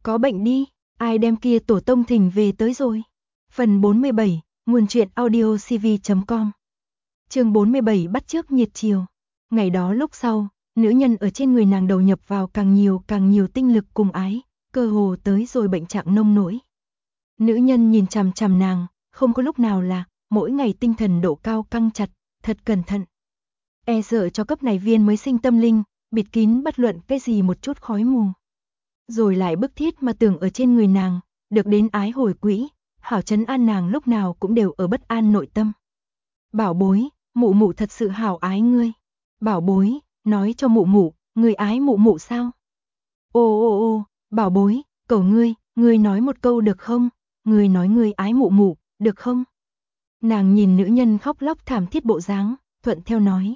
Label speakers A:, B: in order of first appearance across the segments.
A: có bệnh đi, ai đem kia tổ tông thỉnh về tới rồi. Phần 47, nguồn truyện audio cv.com. Chương 47 bắt chước nhiệt chiều. Ngày đó lúc sau, nữ nhân ở trên người nàng đầu nhập vào càng nhiều tinh lực cùng ái, cơ hồ tới rồi bệnh trạng nông nỗi. Nữ nhân nhìn chằm chằm nàng, không có lúc nào là, mỗi ngày tinh thần độ cao căng chặt, thật cẩn thận. E sợ cho cấp này viên mới sinh tâm linh, bịt kín bất luận cái gì một chút khói mù. Rồi lại bức thiết mà tưởng ở trên người nàng, được đến ái hồi quỹ, hảo trấn an nàng lúc nào cũng đều ở bất an nội tâm. Bảo bối, mụ mụ thật sự hảo ái ngươi. Bảo bối, nói cho mụ mụ, ngươi ái mụ mụ sao? Ô, bảo bối, cầu ngươi nói một câu được không? Ngươi nói ngươi ái mụ mụ, được không? Nàng nhìn nữ nhân khóc lóc thảm thiết bộ dáng, thuận theo nói.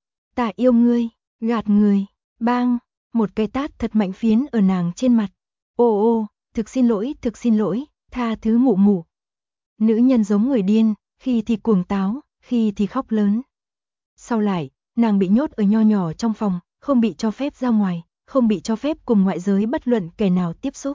A: Ta yêu ngươi, gạt người, bang, một cái tát thật mạnh phiến ở nàng trên mặt. Ô, thực xin lỗi, tha thứ mụ mụ. Nữ nhân giống người điên, khi thì cuồng táo, khi thì khóc lớn. Sau lại, nàng bị nhốt ở nho nhỏ trong phòng, không bị cho phép ra ngoài, không bị cho phép cùng ngoại giới bất luận kẻ nào tiếp xúc.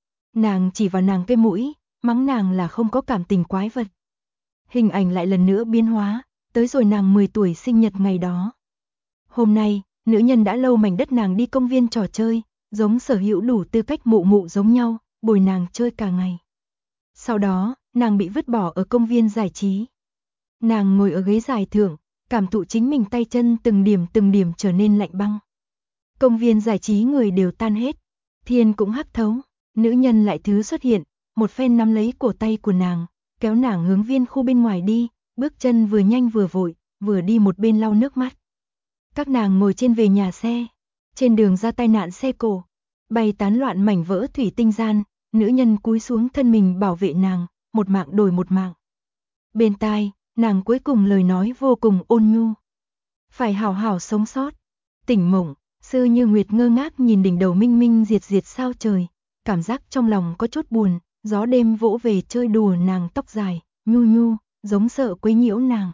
A: Nàng chỉ vào nàng cái mũi, mắng nàng là không có cảm tình quái vật. Hình ảnh lại lần nữa biến hóa, tới rồi nàng 10 tuổi sinh nhật ngày đó. Hôm nay, nữ nhân đã lâu mảnh đất nàng đi công viên trò chơi, giống sở hữu đủ tư cách mụ mụ giống nhau, bồi nàng chơi cả ngày. Sau đó, nàng bị vứt bỏ ở công viên giải trí. Nàng ngồi ở ghế dài thượng, cảm thụ chính mình tay chân từng điểm trở nên lạnh băng. Công viên giải trí người đều tan hết, thiên cũng hắc thấu, nữ nhân lại thứ xuất hiện, một phen nắm lấy cổ tay của nàng, kéo nàng hướng viên khu bên ngoài đi, bước chân vừa nhanh vừa vội, vừa đi một bên lau nước mắt. Các nàng ngồi trên về nhà xe, trên đường ra tai nạn xe cộ, bay tán loạn mảnh vỡ thủy tinh gian, nữ nhân cúi xuống thân mình bảo vệ nàng, một mạng đổi một mạng. Bên tai, nàng cuối cùng lời nói vô cùng ôn nhu. Phải hảo hảo sống sót. Tỉnh mộng, Sư Như Nguyệt ngơ ngác nhìn đỉnh đầu minh minh diệt sao trời, cảm giác trong lòng có chút buồn, gió đêm vỗ về chơi đùa nàng tóc dài, nhu, giống sợ quấy nhiễu nàng.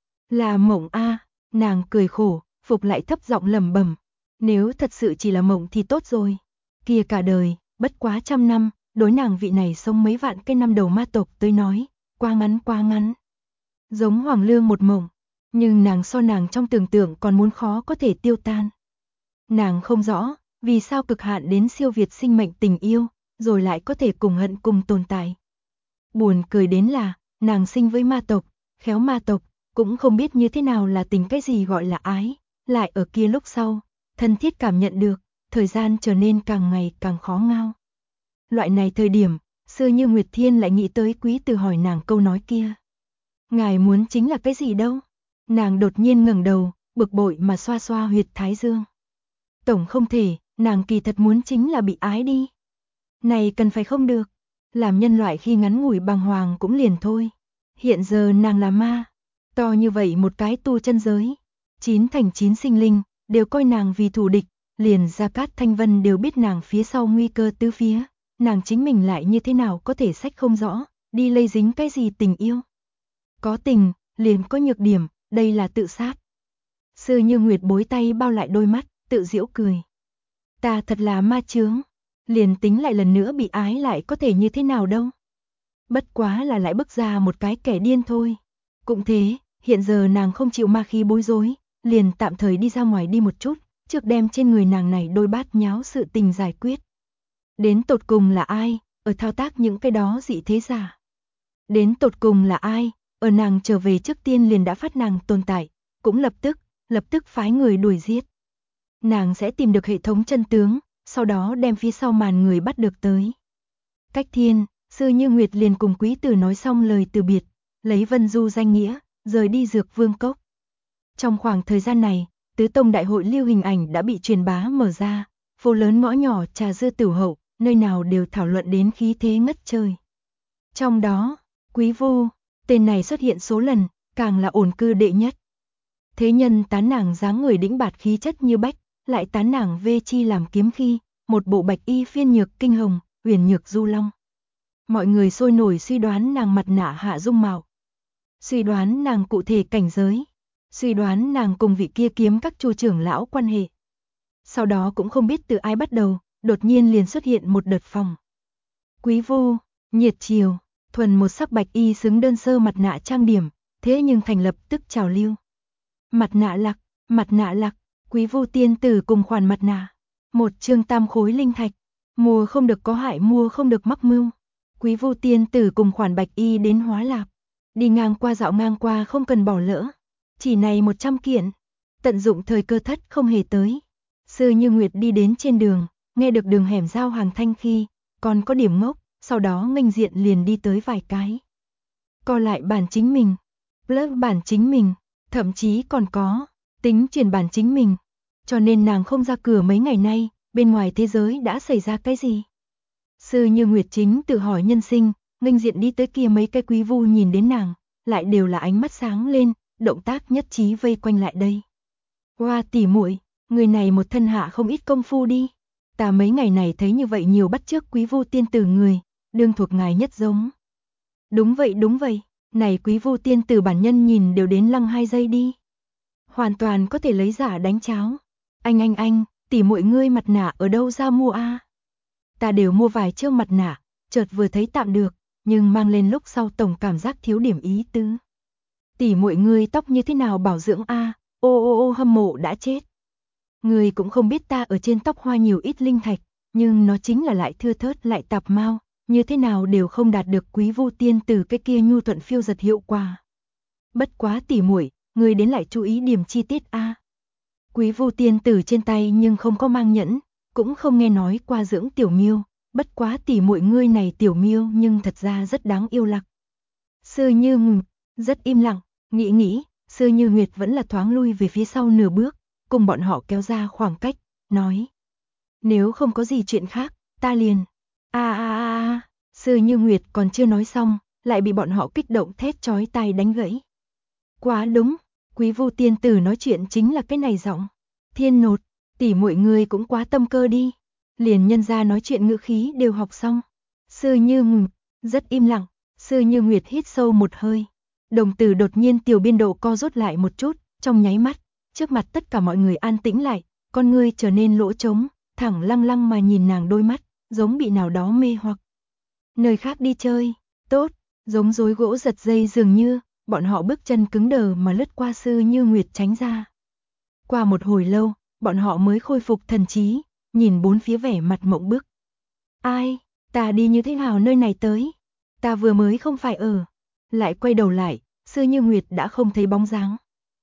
A: Là mộng a, nàng cười khổ, phục lại thấp giọng lẩm bẩm, nếu thật sự chỉ là mộng thì tốt rồi. Kia cả đời, bất quá 100 năm, đối nàng vị này sống mấy vạn cái năm đầu ma tộc tới nói, quá ngắn. Giống Hoàng Lương một mộng, nhưng nàng so nàng trong tưởng tượng còn muốn khó có thể tiêu tan. Nàng không rõ, vì sao cực hạn đến siêu việt sinh mệnh tình yêu, rồi lại có thể cùng hận cùng tồn tại. Buồn cười đến là, nàng sinh với ma tộc, khéo ma tộc, cũng không biết như thế nào là tình cái gì gọi là ái, lại ở kia lúc sau, thân thiết cảm nhận được, thời gian trở nên càng ngày càng khó ngao. Loại này thời điểm, Sư Như Nguyệt Thiên lại nghĩ tới Quý Từ hỏi nàng câu nói kia. Ngài muốn chính là cái gì đâu? Nàng đột nhiên ngẩng đầu, bực bội mà xoa xoa huyệt thái dương. Tổng không thể, nàng kỳ thật muốn chính là bị ái đi. Này cần phải không được. Làm nhân loại khi ngắn ngủi bàng hoàng cũng liền thôi. Hiện giờ nàng là ma. To như vậy một cái tu chân giới. 9 thành 9 sinh linh, đều coi nàng vì thù địch. Liền Gia Cát Thanh Vân đều biết nàng phía sau nguy cơ tứ phía. Nàng chính mình lại như thế nào có thể sách không rõ, đi lây dính cái gì tình yêu. Có tình, liền có nhược điểm, đây là tự sát. Sư Như Nguyệt bối tay bao lại đôi mắt, tự giễu cười. Ta thật là ma chướng, liền tính lại lần nữa bị ái lại có thể như thế nào đâu. Bất quá là lại bức ra một cái kẻ điên thôi. Cũng thế, hiện giờ nàng không chịu ma khí bối rối, liền tạm thời đi ra ngoài đi một chút, trước đem trên người nàng này đôi bát nháo sự tình giải quyết. Đến tột cùng là ai, ở thao tác những cái đó dị thế giả? Đến tột cùng là ai, ở nàng trở về trước tiên liền đã phát nàng tồn tại, cũng lập tức phái người đuổi giết. Nàng sẽ tìm được hệ thống chân tướng, sau đó đem phía sau màn người bắt được tới. Cách thiên, Sư Như Nguyệt liền cùng Quý Tử nói xong lời từ biệt, lấy Vân Du danh nghĩa, rời đi Dược Vương Cốc. Trong khoảng thời gian này, Tứ Tông Đại hội lưu hình ảnh đã bị truyền bá mở ra, phố lớn ngõ nhỏ trà dưa tửu hậu, nơi nào đều thảo luận đến khí thế ngất trời. Trong đó, Quý Vô, tên này xuất hiện số lần, càng là ổn cư đệ nhất. Thế nhân tán nàng dáng người đĩnh bạt khí chất như bách, lại tán nàng vê chi làm kiếm khi, một bộ bạch y phiên nhược kinh hồng, huyền nhược du long. Mọi người sôi nổi suy đoán nàng mặt nạ hạ dung mạo, suy đoán nàng cụ thể cảnh giới, suy đoán nàng cùng vị kia kiếm các chu trưởng lão quan hệ. Sau đó cũng không biết từ ai bắt đầu, đột nhiên liền xuất hiện một đợt phong. Quý vu, nhiệt chiều, thuần một sắc bạch y xứng đơn sơ mặt nạ trang điểm, thế nhưng thành lập tức trào lưu. Mặt nạ lạc, quý vu tiên tử cùng khoản mặt nạ. Một chương tam khối linh thạch, mua không được có hại mua không được mắc mưu. Quý vu tiên tử cùng khoản bạch y đến Hóa Lạp. Đi ngang qua dạo ngang qua không cần bỏ lỡ. Chỉ này 100 kiện. Tận dụng thời cơ thất không hề tới. Sư Như Nguyệt đi đến trên đường, nghe được đường hẻm giao hàng thanh khi, còn có điểm ngốc, sau đó nghênh diện liền đi tới vài cái. Co lại bản chính mình, lớp bản chính mình, thậm chí còn có, tính truyền bản chính mình. Cho nên nàng không ra cửa mấy ngày nay, bên ngoài thế giới đã xảy ra cái gì? Sư Như Nguyệt chính tự hỏi nhân sinh, nghênh diện đi tới kia mấy cái quý vu nhìn đến nàng, lại đều là ánh mắt sáng lên, động tác nhất trí vây quanh lại đây. Hoa tỷ muội, người này một thân hạ không ít công phu đi. Ta mấy ngày này thấy như vậy nhiều bắt chước quý vu tiên tử người, đương thuộc ngài nhất giống. Đúng vậy, này quý vu tiên tử bản nhân nhìn đều đến lăng 2 giây đi. Hoàn toàn có thể lấy giả đánh cháo. Anh, tỷ muội ngươi mặt nạ ở đâu ra mua a? Ta đều mua vài chiếc mặt nạ, chợt vừa thấy tạm được, nhưng mang lên lúc sau tổng cảm giác thiếu điểm ý tứ. Tỷ muội ngươi tóc như thế nào bảo dưỡng a? Ô hâm mộ đã chết. Ngươi cũng không biết ta ở trên tóc hoa nhiều ít linh thạch, nhưng nó chính là lại thưa thớt lại tạp mau, như thế nào đều không đạt được quý vu tiên tử cái kia nhu thuận phiêu giật hiệu quả. Bất quá tỷ muội, ngươi đến lại chú ý điểm chi tiết a. Quý vu tiên tử trên tay nhưng không có mang nhẫn, cũng không nghe nói qua dưỡng tiểu miêu, bất quá tỷ muội ngươi này tiểu miêu nhưng thật ra rất đáng yêu lạc. Sư Như Nguyệt rất im lặng, nghĩ, Sư Như Nguyệt vẫn là thoáng lui về phía sau nửa bước, cùng bọn họ kéo ra khoảng cách, nói: "Nếu không có gì chuyện khác, ta liền." Sư Như Nguyệt còn chưa nói xong, lại bị bọn họ kích động thét chói tai đánh gãy. Quá đúng, quý vu tiên tử nói chuyện chính là cái này giọng. Thiên nột, tỷ muội ngươi cũng quá tâm cơ đi. Liền nhân gia nói chuyện ngữ khí đều học xong. Sư Như Nguyệt rất im lặng, Sư Như Nguyệt hít sâu một hơi. Đồng tử đột nhiên tiểu biên độ co rút lại một chút, trong nháy mắt, trước mặt tất cả mọi người an tĩnh lại, con ngươi trở nên lỗ trống, thẳng lăng lăng mà nhìn nàng đôi mắt, giống bị nào đó mê hoặc. Nơi khác đi chơi, tốt, giống rối gỗ giật dây dường như, bọn họ bước chân cứng đờ mà lướt qua Sư Như Nguyệt tránh ra. Qua một hồi lâu, bọn họ mới khôi phục thần trí, nhìn bốn phía vẻ mặt mộng bức. Ai, ta đi như thế nào nơi này tới? Ta vừa mới không phải ở. Lại quay đầu lại, Sư Như Nguyệt đã không thấy bóng dáng.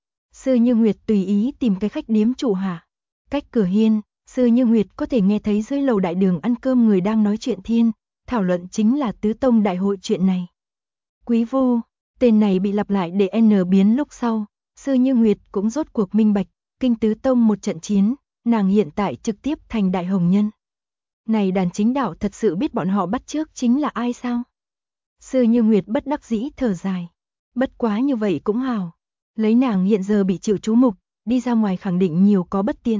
A: Sư Như Nguyệt tùy ý tìm cái khách điếm chủ hạ. Cách cửa hiên, Sư Như Nguyệt có thể nghe thấy dưới lầu đại đường ăn cơm người đang nói chuyện thiên, thảo luận chính là tứ tông đại hội chuyện này. Quý vu, tên này bị lặp lại để N biến lúc sau, Sư Như Nguyệt cũng rốt cuộc minh bạch, kinh tứ tông một trận chiến, nàng hiện tại trực tiếp thành đại hồng nhân. Này đàn chính đạo thật sự biết bọn họ bắt chước chính là ai sao? Sư Như Nguyệt bất đắc dĩ thở dài. Bất quá như vậy cũng hảo. Lấy nàng hiện giờ bị chịu chú mục, đi ra ngoài khẳng định nhiều có bất tiện.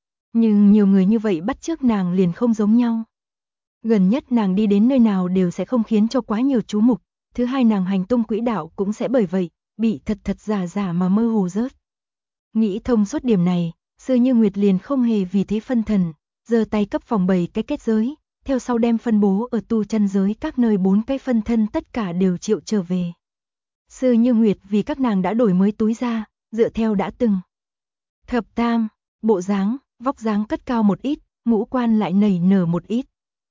A: Nhưng nhiều người như vậy bắt chước nàng liền không giống nhau. Gần nhất nàng đi đến nơi nào đều sẽ không khiến cho quá nhiều chú mục. Thứ hai nàng hành tung quỹ đạo cũng sẽ bởi vậy, bị thật giả mà mơ hồ rớt. Nghĩ thông suốt điểm này, Sư Như Nguyệt liền không hề vì thế phân thần, giơ tay cấp phòng 7 cái kết giới, theo sau đem phân bố ở tu chân giới các nơi 4 cái phân thân tất cả đều triệu trở về. Sư Như Nguyệt vì các nàng đã đổi mới túi ra, dựa theo đã từng. Thập tam, bộ dáng, vóc dáng cất cao một ít, ngũ quan lại nảy nở một ít.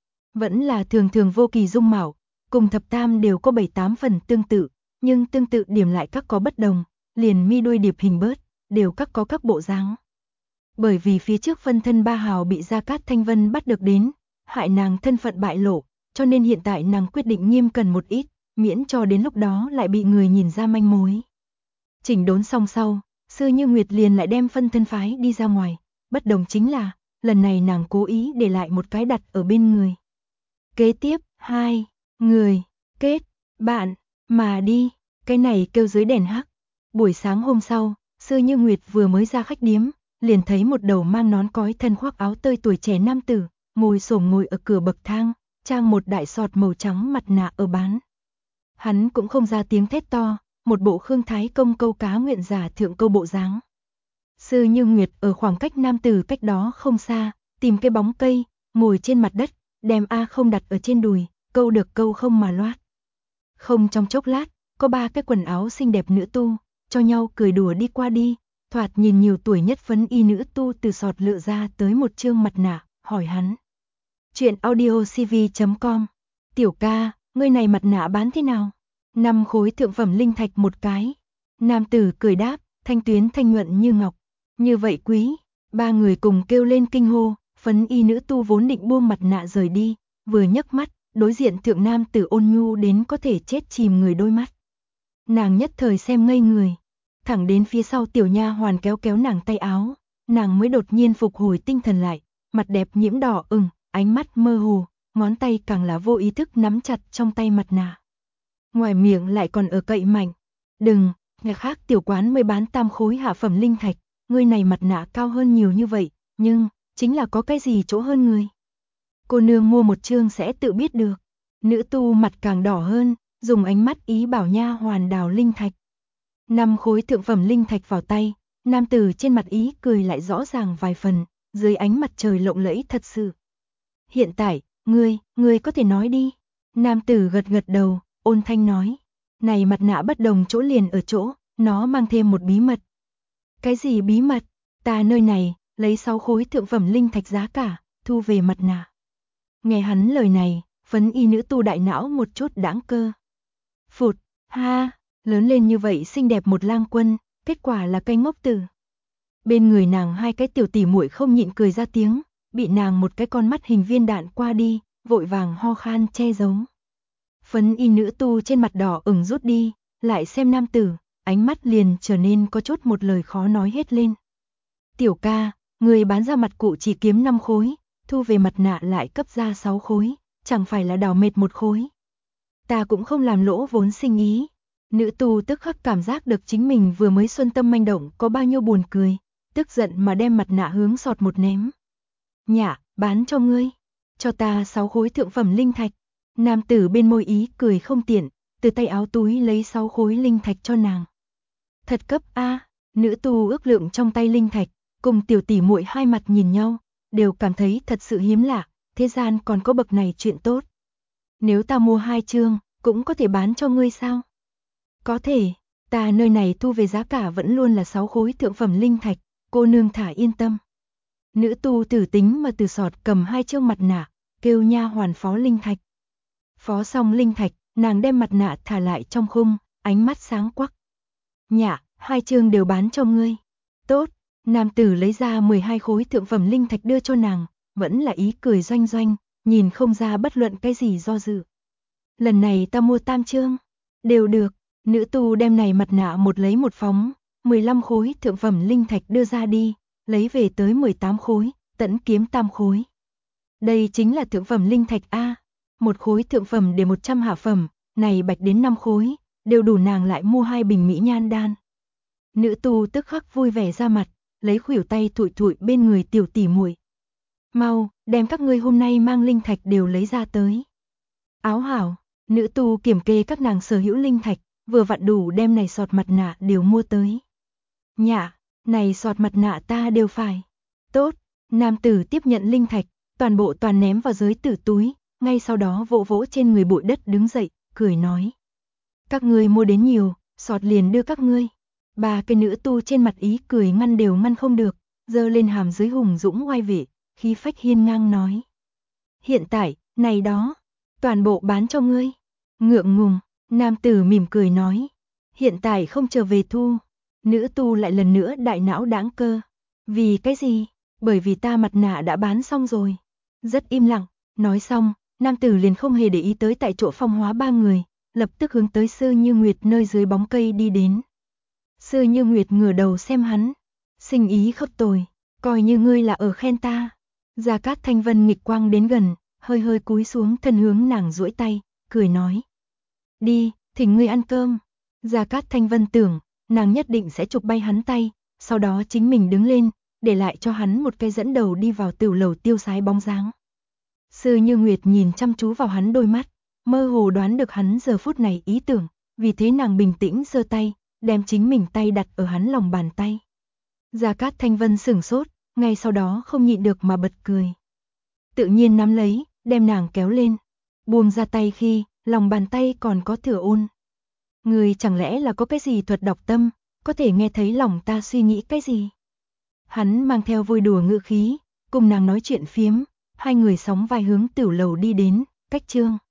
A: Vẫn là thường vô kỳ dung mạo, cùng thập tam đều có 7-8 phần tương tự, nhưng tương tự điểm lại các có bất đồng, liền mi đuôi điệp hình bớt, đều các có các bộ dáng. Bởi vì phía trước phân thân ba hào bị Gia Cát Thanh Vân bắt được đến, hại nàng thân phận bại lộ, cho nên hiện tại nàng quyết định nghiêm cẩn một ít, miễn cho đến lúc đó lại bị người nhìn ra manh mối. Chỉnh đốn xong sau, Sư Như Nguyệt liền lại đem phân thân phái đi ra ngoài, bất đồng chính là, lần này nàng cố ý để lại một cái đặt ở bên người. Kế tiếp, 2 người, kết, bạn, mà đi, cái này kêu dưới đèn hắc. Buổi sáng hôm sau, Sư Như Nguyệt vừa mới ra khách điếm, liền thấy một đầu mang nón cói thân khoác áo tơi tuổi trẻ nam tử, ngồi ở cửa bậc thang, trang một đại sọt màu trắng mặt nạ ở bán. Hắn cũng không ra tiếng thét to, một bộ Khương Thái Công câu cá nguyện giả thượng câu bộ dáng. Sư Như Nguyệt ở khoảng cách nam tử cách đó không xa, tìm cái bóng cây, ngồi trên mặt đất, đem A Không đặt ở trên đùi, câu được câu không mà loát. Không trong chốc lát, có 3 cái quần áo xinh đẹp nữ tu, cho nhau cười đùa đi qua đi, thoạt nhìn nhiều tuổi nhất phấn y nữ tu từ sọt lựa ra tới một trương mặt nạ, hỏi hắn. Chuyện audiocv.com. Tiểu ca, ngươi này mặt nạ bán thế nào? 5 khối thượng phẩm linh thạch một cái. Nam tử cười đáp, thanh tuyến thanh nhuận như ngọc. Như vậy quý. 3 người cùng kêu lên kinh hô, phấn y nữ tu vốn định buông mặt nạ rời đi, vừa nhấc mắt, đối diện thượng nam tử ôn nhu đến có thể chết chìm người đôi mắt. Nàng nhất thời xem ngây người, thẳng đến phía sau tiểu nha hoàn kéo kéo nàng tay áo, nàng mới đột nhiên phục hồi tinh thần lại, mặt đẹp nhiễm đỏ ửng, ánh mắt mơ hồ, ngón tay càng là vô ý thức nắm chặt trong tay mặt nạ. Ngoài miệng lại còn ở cậy mạnh, đừng, nhà khác tiểu quán mới bán tam khối hạ phẩm linh thạch, ngươi này mặt nạ cao hơn nhiều như vậy, nhưng, chính là có cái gì chỗ hơn người. Cô nương mua một chương sẽ tự biết được. Nữ tu mặt càng đỏ hơn, dùng ánh mắt ý bảo nha hoàn đào linh thạch. 5 khối thượng phẩm linh thạch vào tay, nam tử trên mặt ý cười lại rõ ràng vài phần, dưới ánh mặt trời lộng lẫy thật sự. Hiện tại, ngươi có thể nói đi. Nam tử gật gật đầu, ôn thanh nói. Này mặt nạ bất đồng chỗ liền ở chỗ, nó mang thêm một bí mật. Cái gì bí mật? Ta nơi này, lấy 6 khối thượng phẩm linh thạch giá cả, thu về mặt nạ. Nghe hắn lời này, phấn y nữ tu đại não một chút đãng cơ. Phụt, ha, lớn lên như vậy xinh đẹp một lang quân, kết quả là cây ngốc tử. Bên người nàng 2 cái tiểu tỷ muội không nhịn cười ra tiếng, bị nàng một cái con mắt hình viên đạn qua đi, vội vàng ho khan che giấu. Phấn y nữ tu trên mặt đỏ ửng rút đi, lại xem nam tử, ánh mắt liền trở nên có chút một lời khó nói hết lên. Tiểu ca, người bán ra mặt cụ chỉ kiếm 5 khối, thu về mặt nạ lại cấp ra 6 khối, chẳng phải là đào mệt một khối. Ta cũng không làm lỗ vốn sinh ý. Nữ tu tức khắc cảm giác được chính mình vừa mới xuân tâm manh động có bao nhiêu buồn cười, tức giận mà đem mặt nạ hướng sọt một ném. Nhả, bán cho ngươi, cho ta 6 khối thượng phẩm linh thạch. Nam tử bên môi ý cười không tiện, từ tay áo túi lấy 6 khối linh thạch cho nàng. Thật cấp a, nữ tu ước lượng trong tay linh thạch, cùng tiểu tỷ muội hai mặt nhìn nhau, đều cảm thấy thật sự hiếm lạ, thế gian còn có bậc này chuyện tốt. Nếu ta mua 2 chương, cũng có thể bán cho ngươi sao? Có thể, ta nơi này thu về giá cả vẫn luôn là 6 khối thượng phẩm linh thạch, cô nương thả yên tâm. Nữ tu tử tính mà từ sọt cầm 2 chương mặt nạ, kêu nha hoàn phó linh thạch. Phó xong linh thạch, nàng đem mặt nạ thả lại trong khung, ánh mắt sáng quắc. Nhả, 2 chương đều bán cho ngươi. Tốt, nam tử lấy ra 12 khối thượng phẩm linh thạch đưa cho nàng, vẫn là ý cười doanh doanh, nhìn không ra bất luận cái gì do dự. Lần này ta mua tam chương, đều được, nữ tu đem này mặt nạ một lấy một phóng, 15 khối thượng phẩm linh thạch đưa ra đi, lấy về tới 18 khối, tẫn kiếm tam khối. Đây chính là thượng phẩm linh thạch A, một khối thượng phẩm để 100 hạ phẩm, này bạch đến 5 khối, đều đủ nàng lại mua 2 bình mỹ nhan đan. Nữ tu tức khắc vui vẻ ra mặt, lấy khuỷu tay thụi thụi bên người tiểu tỷ muội. Mau, đem các ngươi hôm nay mang linh thạch đều lấy ra tới. Áo hảo, nữ tu kiểm kê các nàng sở hữu linh thạch, vừa vặn đủ đem này sọt mặt nạ đều mua tới. Nhả, này sọt mặt nạ ta đều phải. Tốt, nam tử tiếp nhận linh thạch, toàn bộ toàn ném vào dưới tử túi, ngay sau đó vỗ vỗ trên người bụi đất đứng dậy, cười nói. Các ngươi mua đến nhiều, sọt liền đưa các ngươi. 3 cái nữ tu trên mặt ý cười ngăn đều ngăn không được, giơ lên hàm dưới hùng dũng oai vệ, khí phách hiên ngang nói. Hiện tại, này đó, toàn bộ bán cho ngươi. Ngượng ngùng, nam tử mỉm cười nói. Hiện tại không trở về thu. Nữ tu lại lần nữa đại não đãng cơ. Vì cái gì? Bởi vì ta mặt nạ đã bán xong rồi. Rất im lặng, nói xong, nam tử liền không hề để ý tới tại chỗ phong hóa 3 người, lập tức hướng tới Sư Như Nguyệt nơi dưới bóng cây đi đến. Sư Như Nguyệt ngửa đầu xem hắn, sinh ý không tồi, coi như ngươi là ở khen ta. Gia Cát Thanh Vân nghịch quang đến gần, hơi hơi cúi xuống thân hướng nàng duỗi tay, cười nói. Đi, thỉnh ngươi ăn cơm. Gia Cát Thanh Vân tưởng, nàng nhất định sẽ chụp bay hắn tay, sau đó chính mình đứng lên, để lại cho hắn một cái dẫn đầu đi vào tiểu lầu tiêu sái bóng dáng. Sư Như Nguyệt nhìn chăm chú vào hắn đôi mắt, mơ hồ đoán được hắn giờ phút này ý tưởng, vì thế nàng bình tĩnh giơ tay, đem chính mình tay đặt ở hắn lòng bàn tay. Gia Cát Thanh Vân sửng sốt, ngay sau đó không nhịn được mà bật cười. tự nhiên nắm lấy, đem nàng kéo lên. Buông ra tay khi, lòng bàn tay còn có thừa ôn. Người chẳng lẽ là có cái gì thuật đọc tâm, có thể nghe thấy lòng ta suy nghĩ cái gì? Hắn mang theo vui đùa ngữ khí, cùng nàng nói chuyện phiếm, hai người sóng vai hướng tiểu lầu đi đến, cách Trương